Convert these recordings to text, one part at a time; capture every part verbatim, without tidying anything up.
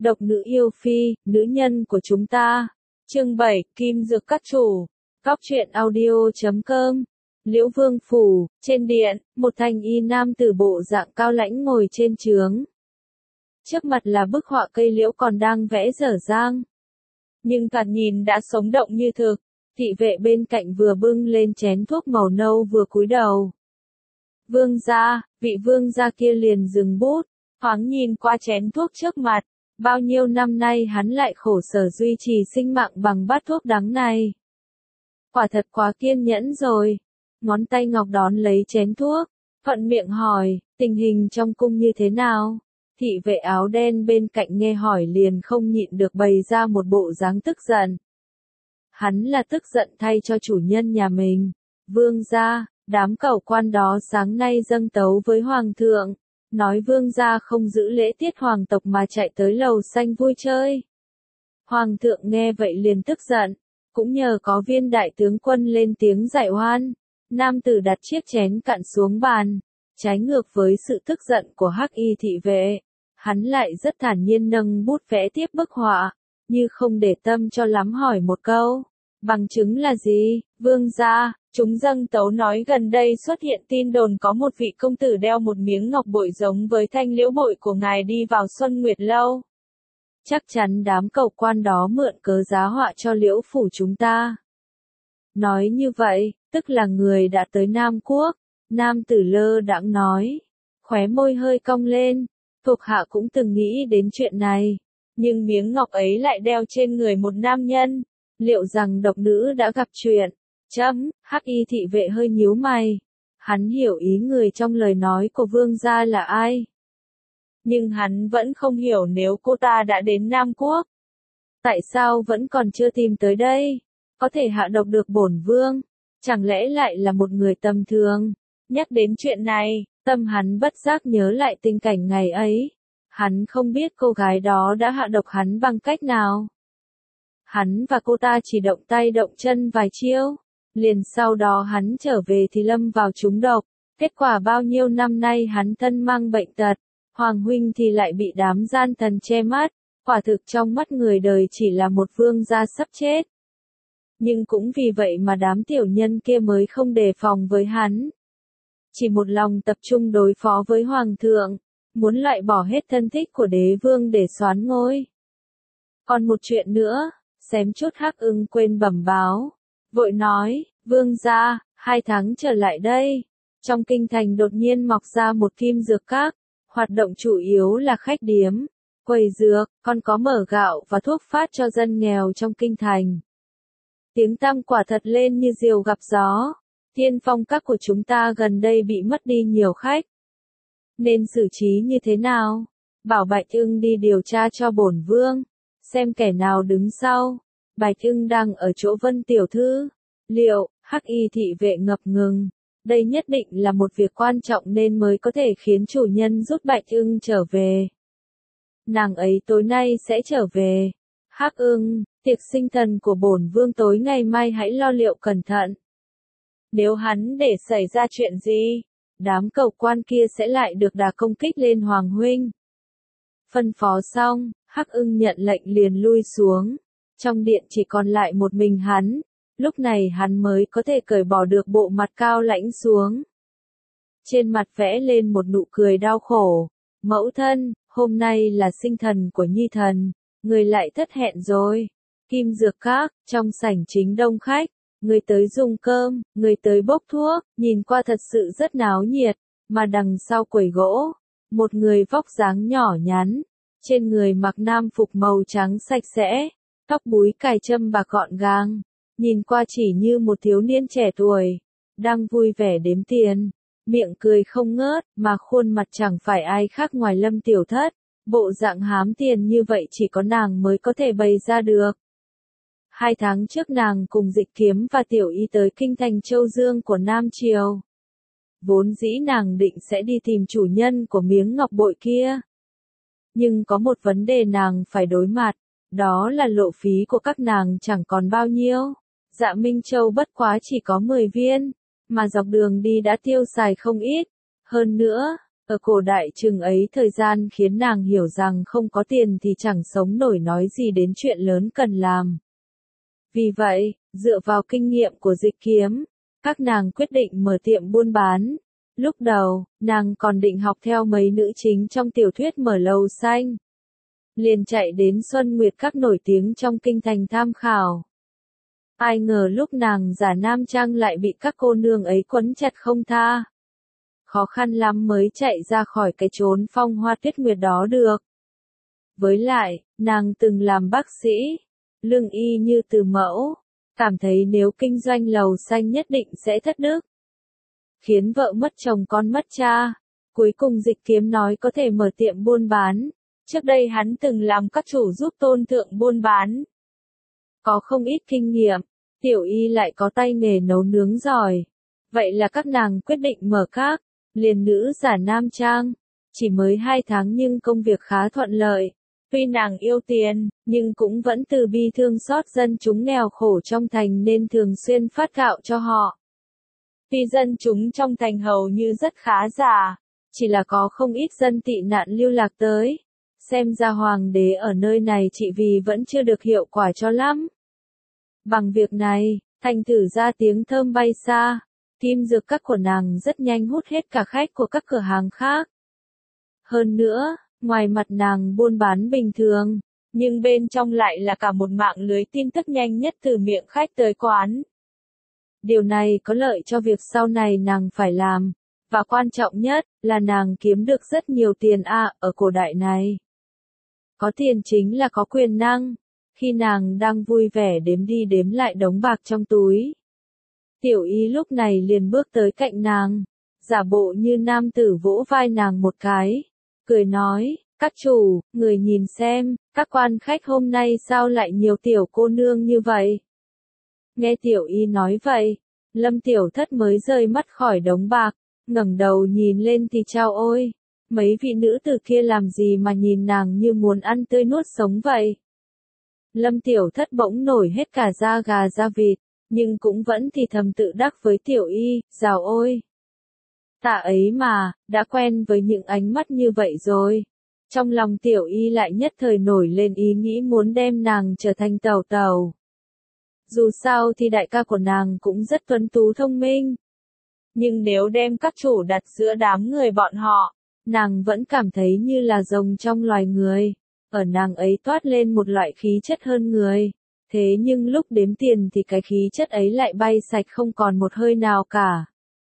Độc nữ yêu phi, nữ nhân của chúng ta. Chương bảy, Kim Dược Các Chủ. Góc truyện audio chấm com. Liễu Vương Phủ, trên điện, một thanh y nam tử bộ dạng cao lãnh ngồi trên trướng. Trước mặt là bức họa cây liễu còn đang vẽ dở dang. Nhưng thoạt nhìn đã sống động như thực. Thị vệ bên cạnh vừa bưng lên chén thuốc màu nâu vừa cúi đầu. Vương gia, vị vương gia kia liền dừng bút, thoáng nhìn qua chén thuốc trước mặt. Bao nhiêu năm nay hắn lại khổ sở duy trì sinh mạng bằng bát thuốc đắng này. Quả thật quá kiên nhẫn rồi. Ngón tay ngọc đón lấy chén thuốc, thuận miệng hỏi, tình hình trong cung như thế nào? Thị vệ áo đen bên cạnh nghe hỏi liền không nhịn được bày ra một bộ dáng tức giận. Hắn là tức giận thay cho chủ nhân nhà mình. Vương gia, đám cẩu quan đó sáng nay dâng tấu với hoàng thượng. Nói vương gia không giữ lễ tiết hoàng tộc mà chạy tới lầu xanh vui chơi. Hoàng thượng nghe vậy liền tức giận, cũng nhờ có viên đại tướng quân lên tiếng giải oan. Nam tử đặt chiếc chén cạn xuống bàn, trái ngược với sự tức giận của hắc y thị vệ. Hắn lại rất thản nhiên nâng bút vẽ tiếp bức họa, như không để tâm cho lắm hỏi một câu. Bằng chứng là gì, vương gia? Chúng dâng tấu nói gần đây xuất hiện tin đồn có một vị công tử đeo một miếng ngọc bội giống với thanh liễu bội của ngài đi vào Xuân Nguyệt Lâu. Chắc chắn đám cẩu quan đó mượn cớ giá họa cho liễu phủ chúng ta. Nói như vậy, tức là người đã tới Nam Quốc. Nam tử lơ đãng nói, khóe môi hơi cong lên, thuộc hạ cũng từng nghĩ đến chuyện này. Nhưng miếng ngọc ấy lại đeo trên người một nam nhân, liệu rằng độc nữ đã gặp chuyện? Chấm, hắc y thị vệ hơi nhíu mày. Hắn hiểu ý người trong lời nói của vương gia là ai. Nhưng hắn vẫn không hiểu nếu cô ta đã đến Nam Quốc. Tại sao vẫn còn chưa tìm tới đây? Có thể hạ độc được bổn vương. Chẳng lẽ lại là một người tầm thường? Nhắc đến chuyện này, tâm hắn bất giác nhớ lại tình cảnh ngày ấy. Hắn không biết cô gái đó đã hạ độc hắn bằng cách nào. Hắn và cô ta chỉ động tay động chân vài chiêu. Liền sau đó hắn trở về thì lâm vào trúng độc, kết quả bao nhiêu năm nay hắn thân mang bệnh tật, Hoàng huynh thì lại bị đám gian thần che mắt, quả thực trong mắt người đời chỉ là một vương gia sắp chết. Nhưng cũng vì vậy mà đám tiểu nhân kia mới không đề phòng với hắn. Chỉ một lòng tập trung đối phó với Hoàng thượng, muốn loại bỏ hết thân thích của đế vương để soán ngôi. Còn một chuyện nữa, xém chút Hắc Ưng quên bẩm báo. Vội nói, vương gia, hai tháng trở lại đây, trong kinh thành đột nhiên mọc ra một kim dược các, hoạt động chủ yếu là khách điếm, quầy dược, còn có mở gạo và thuốc phát cho dân nghèo trong kinh thành. Tiếng tăm quả thật lên như diều gặp gió, Thiên Phong các của chúng ta gần đây bị mất đi nhiều khách. Nên xử trí như thế nào? Bảo Bạch Ưng đi điều tra cho bổn vương, xem kẻ nào đứng sau. Bạch Ưng đang ở chỗ Vân tiểu thư. Liệu, hắc y thị vệ ngập ngừng. Đây nhất định là một việc quan trọng nên mới có thể khiến chủ nhân rút Bạch Ưng trở về. Nàng ấy tối nay sẽ trở về. Hắc Ưng, tiệc sinh thần của bổn vương tối ngày mai hãy lo liệu cẩn thận. Nếu hắn để xảy ra chuyện gì, đám cẩu quan kia sẽ lại được đả công kích lên Hoàng huynh. Phân phó xong, Hắc Ưng nhận lệnh liền lui xuống. Trong điện chỉ còn lại một mình hắn, lúc này hắn mới có thể cởi bỏ được bộ mặt cao lãnh xuống. Trên mặt vẽ lên một nụ cười đau khổ. Mẫu thân, hôm nay là sinh thần của nhi thần, người lại thất hẹn rồi. Kim dược các, trong sảnh chính đông khách, người tới dùng cơm, người tới bốc thuốc, nhìn qua thật sự rất náo nhiệt, mà đằng sau quầy gỗ, một người vóc dáng nhỏ nhắn, trên người mặc nam phục màu trắng sạch sẽ. Tóc búi cài châm bạc gọn gàng, nhìn qua chỉ như một thiếu niên trẻ tuổi, đang vui vẻ đếm tiền, miệng cười không ngớt, mà khuôn mặt chẳng phải ai khác ngoài Lâm Tiểu Thất, bộ dạng hám tiền như vậy chỉ có nàng mới có thể bày ra được. Hai tháng trước nàng cùng Dịch Kiếm và Tiểu Y tới kinh thành Châu Dương của Nam Triều. Vốn dĩ nàng định sẽ đi tìm chủ nhân của miếng ngọc bội kia. Nhưng có một vấn đề nàng phải đối mặt. Đó là lộ phí của các nàng chẳng còn bao nhiêu. Dạ Minh Châu bất quá chỉ có mười viên, mà dọc đường đi đã tiêu xài không ít. Hơn nữa, Ở cổ đại chừng ấy thời gian khiến nàng hiểu rằng không có tiền thì chẳng sống nổi nói gì đến chuyện lớn cần làm. Vì vậy, dựa vào kinh nghiệm của Dịch Kiếm, các nàng quyết định mở tiệm buôn bán. Lúc đầu, nàng còn định học theo mấy nữ chính trong tiểu thuyết Mở Lầu Xanh. Liền chạy đến Xuân Nguyệt Các nổi tiếng trong kinh thành tham khảo. Ai ngờ lúc nàng giả nam trang lại bị các cô nương ấy quấn chặt không tha. Khó khăn lắm mới chạy ra khỏi cái chốn phong hoa tuyết nguyệt đó được. Với lại, nàng từng làm bác sĩ, lương y như từ mẫu, cảm thấy nếu kinh doanh lầu xanh nhất định sẽ thất đức. Khiến vợ mất chồng con mất cha, cuối cùng Dịch Kiếm nói có thể mở tiệm buôn bán. Trước đây hắn từng làm các chủ giúp tôn thượng buôn bán. Có không ít kinh nghiệm, Tiểu Y lại có tay nghề nấu nướng giỏi. Vậy là các nàng quyết định mở các, liền nữ giả nam trang. Chỉ mới hai tháng nhưng công việc khá thuận lợi. Tuy nàng yêu tiền, nhưng cũng vẫn từ bi thương xót dân chúng nghèo khổ trong thành nên thường xuyên phát gạo cho họ. Tuy dân chúng trong thành hầu như rất khá giả, chỉ là có không ít dân tị nạn lưu lạc tới. Xem ra hoàng đế ở nơi này trị vì vẫn chưa được hiệu quả cho lắm. Bằng việc này, thành thử ra tiếng thơm bay xa, kim dược các của nàng rất nhanh hút hết cả khách của các cửa hàng khác. Hơn nữa, ngoài mặt nàng buôn bán bình thường, nhưng bên trong lại là cả một mạng lưới tin tức nhanh nhất từ miệng khách tới quán. Điều này có lợi cho việc sau này nàng phải làm, và quan trọng nhất là nàng kiếm được rất nhiều tiền à, ở cổ đại này. Có tiền chính là có quyền năng. Khi nàng đang vui vẻ đếm đi đếm lại đống bạc trong túi, Tiểu Y lúc này liền bước tới cạnh nàng, giả bộ như nam tử vỗ vai nàng một cái, cười nói, các chủ, người nhìn xem, các quan khách hôm nay sao lại nhiều tiểu cô nương như vậy. Nghe Tiểu Y nói vậy, Lâm Tiểu Thất mới rời mắt khỏi đống bạc, ngẩng đầu nhìn lên thì chao ôi, mấy vị nữ tử kia làm gì mà nhìn nàng như muốn ăn tươi nuốt sống vậy. Lâm Tiểu Thất bỗng nổi hết cả da gà da vịt, nhưng cũng vẫn thì thầm tự đắc với Tiểu Y, dào ôi. Ta ấy mà, đã quen với những ánh mắt như vậy rồi. Trong lòng Tiểu Y lại nhất thời nổi lên ý nghĩ muốn đem nàng trở thành tàu tàu. Dù sao thì đại ca của nàng cũng rất tuấn tú thông minh. Nhưng nếu đem các chủ đặt giữa đám người bọn họ, nàng vẫn cảm thấy như là rồng trong loài người. Ở nàng ấy toát lên một loại khí chất hơn người. Thế nhưng lúc đếm tiền thì cái khí chất ấy lại bay sạch không còn một hơi nào cả.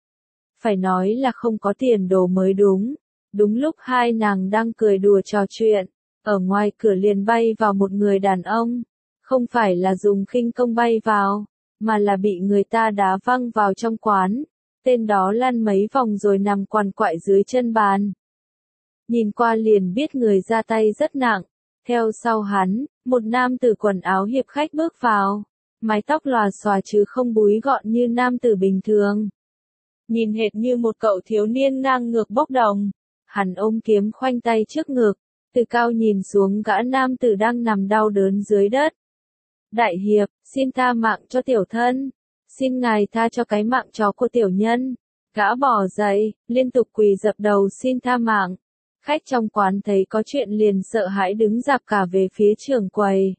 Phải nói là không có tiền đồ mới đúng. Đúng lúc hai nàng đang cười đùa trò chuyện, ở ngoài cửa liền bay vào một người đàn ông. Không phải là dùng khinh công bay vào, mà là bị người ta đá văng vào trong quán. Tên đó lăn mấy vòng rồi nằm quằn quại dưới chân bàn. Nhìn qua liền biết người ra tay rất nặng. Theo sau hắn, một nam tử quần áo hiệp khách bước vào. Mái tóc lòa xòa chứ không búi gọn như nam tử bình thường. Nhìn hệt như một cậu thiếu niên ngang ngược bốc đồng. Hắn ôm kiếm khoanh tay trước ngực, từ cao nhìn xuống gã nam tử đang nằm đau đớn dưới đất. Đại hiệp, xin tha mạng cho tiểu thân. Xin ngài tha cho cái mạng chó của tiểu nhân. Gã bỏ dậy, liên tục quỳ dập đầu xin tha mạng. Khách trong quán thấy có chuyện liền sợ hãi đứng dạp cả về phía trưởng quầy.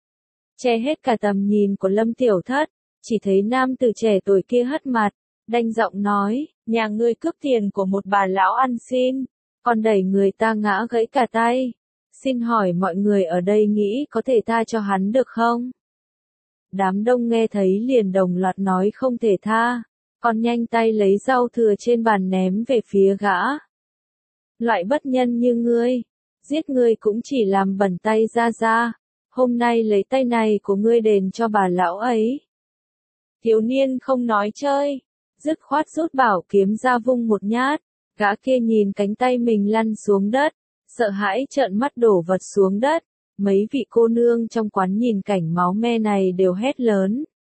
Che hết cả tầm nhìn của Lâm Tiểu Thất, chỉ thấy nam tử trẻ tuổi kia hất mặt, đanh giọng nói, nhà ngươi cướp tiền của một bà lão ăn xin, còn đẩy người ta ngã gãy cả tay. Xin hỏi mọi người ở đây nghĩ có thể tha cho hắn được không? Đám đông nghe thấy liền đồng loạt nói không thể tha, còn nhanh tay lấy rau thừa trên bàn ném về phía gã. Loại bất nhân như ngươi, giết ngươi cũng chỉ làm bẩn tay ra ra, hôm nay lấy tay này của ngươi đền cho bà lão ấy. Thiếu niên không nói chơi, dứt khoát rút bảo kiếm ra vung một nhát, gã kia nhìn cánh tay mình lăn xuống đất, sợ hãi trợn mắt đổ vật xuống đất, mấy vị cô nương trong quán nhìn cảnh máu me này đều hét lớn.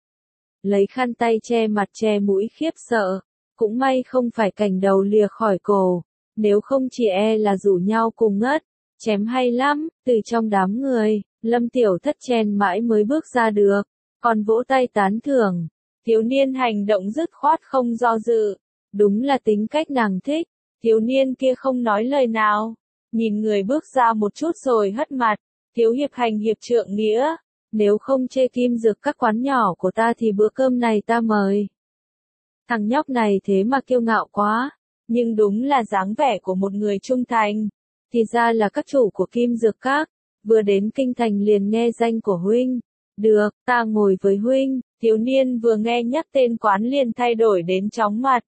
Lấy khăn tay che mặt che mũi khiếp sợ, cũng may không phải cảnh đầu lìa khỏi cổ. Nếu không chỉ e là rủ nhau cùng ngất, chém hay lắm, từ trong đám người, Lâm Tiểu Thất chen mãi mới bước ra được, còn vỗ tay tán thưởng, thiếu niên hành động dứt khoát không do dự, đúng là tính cách nàng thích, Thiếu niên kia không nói lời nào, nhìn người bước ra một chút rồi hất mặt, thiếu hiệp hành hiệp trượng nghĩa, nếu không chê Kim Dược các quán nhỏ của ta thì bữa cơm này ta mời. Thằng nhóc này thế mà kiêu ngạo quá, nhưng đúng là dáng vẻ của một người trung thành, thì ra là các chủ của Kim Dược các, vừa đến kinh thành liền nghe danh của huynh. Được, ta ngồi với huynh. Thiếu niên vừa nghe nhắc tên quán liền thay đổi đến chóng mặt.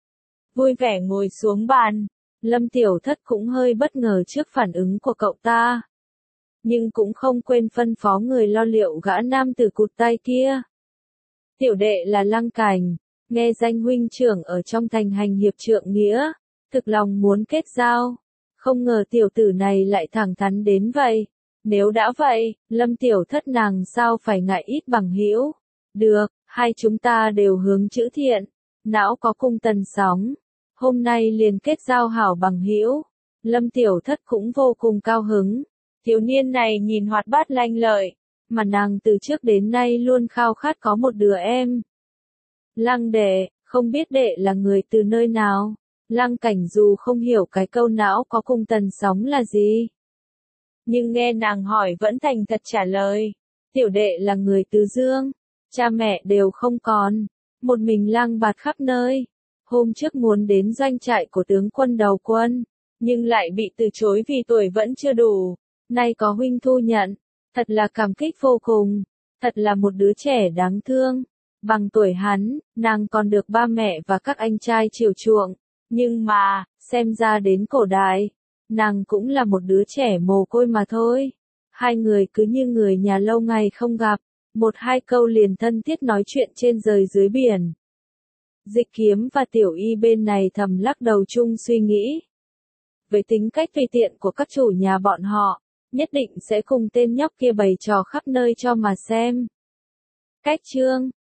Vui vẻ ngồi xuống bàn, Lâm Tiểu Thất cũng hơi bất ngờ trước phản ứng của cậu ta. Nhưng cũng không quên phân phó người lo liệu gã nam tử cụt tay kia. Tiểu đệ là Lăng Cảnh, nghe danh huynh trưởng ở trong thành hành hiệp trượng nghĩa, thực lòng muốn kết giao. Không ngờ tiểu tử này lại thẳng thắn đến vậy. Nếu đã vậy, Lâm Tiểu Thất nàng sao phải ngại ít bằng hữu. Được, hai chúng ta đều hướng chữ thiện, não có cung tần sóng. Hôm nay liền kết giao hảo bằng hữu. Lâm Tiểu Thất cũng vô cùng cao hứng. Thiếu niên này nhìn hoạt bát lanh lợi, mà nàng từ trước đến nay luôn khao khát có một đứa em. Lăng đệ, không biết đệ là người từ nơi nào? Lăng Cảnh dù không hiểu cái câu não có cung tần sóng là gì, nhưng nghe nàng hỏi vẫn thành thật trả lời. Tiểu đệ là người từ Dương, cha mẹ đều không còn, một mình lang bạt khắp nơi. Hôm trước muốn đến doanh trại của tướng quân đầu quân, nhưng lại bị từ chối vì tuổi vẫn chưa đủ. Nay có huynh thu nhận, thật là cảm kích vô cùng, thật là một đứa trẻ đáng thương. Bằng tuổi hắn, nàng còn được ba mẹ và các anh trai chiều chuộng, nhưng mà, xem ra đến cổ đại, nàng cũng là một đứa trẻ mồ côi mà thôi. Hai người cứ như người nhà lâu ngày không gặp, một hai câu liền thân thiết nói chuyện trên rời dưới biển. Dịch Kiếm và Tiểu Y bên này thầm lắc đầu chung suy nghĩ. Với tính cách tùy tiện của các chủ nhà bọn họ, nhất định sẽ cùng tên nhóc kia bày trò khắp nơi cho mà xem. Cách chương